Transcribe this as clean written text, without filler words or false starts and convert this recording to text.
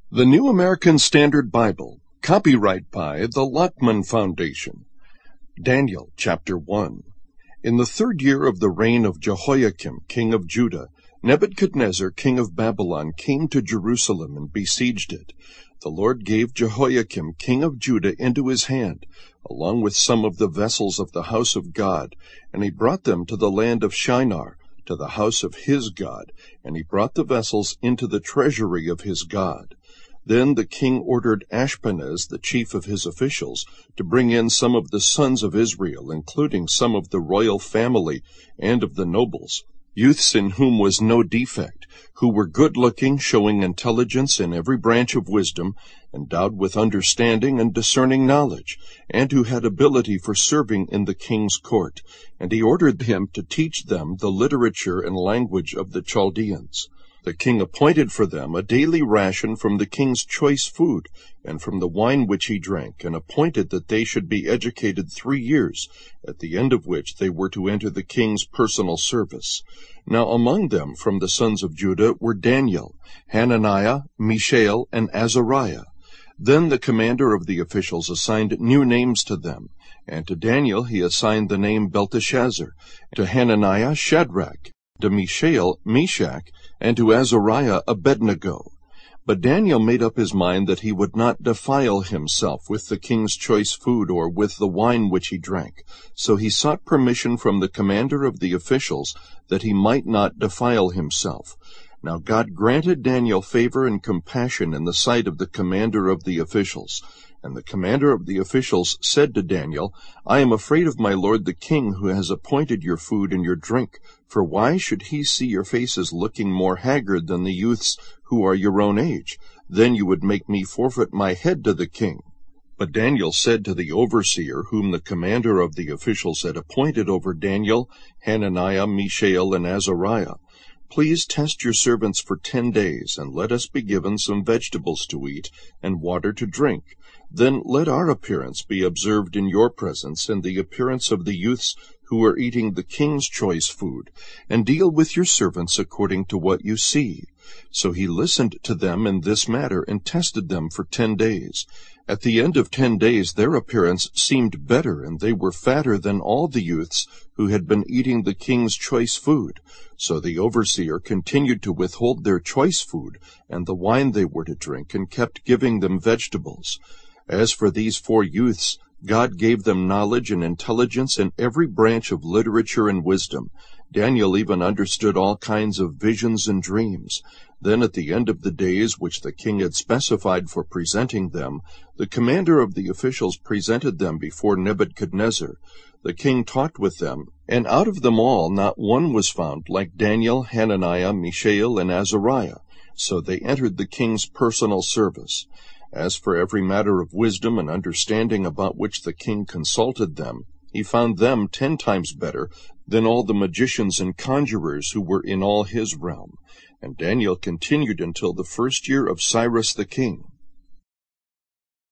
The New American Standard Bible, copyright by the Lockman Foundation. Daniel chapter 1. In the 3rd year of the reign of Jehoiakim, king of Judah, Nebuchadnezzar, king of Babylon, came to Jerusalem and besieged it. The Lord gave Jehoiakim, king of Judah, into his hand, along with some of the vessels of the house of God, and he brought them to the land of Shinar, to the house of his God, and he brought the vessels into the treasury of his God. Then the king ordered Ashpenaz, the chief of his officials, to bring in some of the sons of Israel, including some of the royal family and of the nobles, youths in whom was no defect, who were good-looking, showing intelligence in every branch of wisdom, endowed with understanding and discerning knowledge, and who had ability for serving in the king's court. And he ordered him to teach them the literature and language of the Chaldeans. The king appointed for them a daily ration from the king's choice food, and from the wine which he drank, and appointed that they should be educated 3 years, at the end of which they were to enter the king's personal service. Now among them from the sons of Judah were Daniel, Hananiah, Mishael, and Azariah. Then the commander of the officials assigned new names to them, and to Daniel he assigned the name Belteshazzar, to Hananiah Shadrach, to Mishael Meshach, and to Azariah Abednego. But Daniel made up his mind that he would not defile himself with the king's choice food or with the wine which he drank. So he sought permission from the commander of the officials that he might not defile himself. Now God granted Daniel favor and compassion in the sight of the commander of the officials. And the commander of the officials said to Daniel, I am afraid of my lord the king, who has appointed your food and your drink. For why should he see your faces looking more haggard than the youths who are your own age? Then you would make me forfeit my head to the king. But Daniel said to the overseer, whom the commander of the officials had appointed over Daniel, Hananiah, Mishael, and Azariah, Please test your servants for 10 days, and let us be given some vegetables to eat and water to drink. Then let our appearance be observed in your presence, and the appearance of the youths who are eating the king's choice food, and deal with your servants according to what you see. So he listened to them in this matter, and tested them for 10 days. At the end of 10 days their appearance seemed better, and they were fatter than all the youths who had been eating the king's choice food. So the overseer continued to withhold their choice food and the wine they were to drink, and kept giving them vegetables. As for these 4 youths, God gave them knowledge and intelligence in every branch of literature and wisdom. Daniel even understood all kinds of visions and dreams. Then at the end of the days which the king had specified for presenting them, the commander of the officials presented them before Nebuchadnezzar. The king talked with them, and out of them all not one was found like Daniel, Hananiah, Mishael, and Azariah. So they entered the king's personal service. As for every matter of wisdom and understanding about which the king consulted them, he found them 10 times better than all the magicians and conjurers who were in all his realm. And Daniel continued until the 1st year of Cyrus the king.